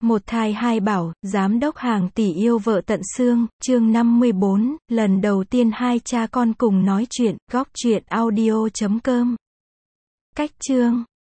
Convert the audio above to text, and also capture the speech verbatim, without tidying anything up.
Một thai hai bảo, giám đốc hàng tỷ yêu vợ tận xương, chương năm mươi bốn, lần đầu tiên hai cha con cùng nói chuyện, góc truyện audio chấm com. Cách chương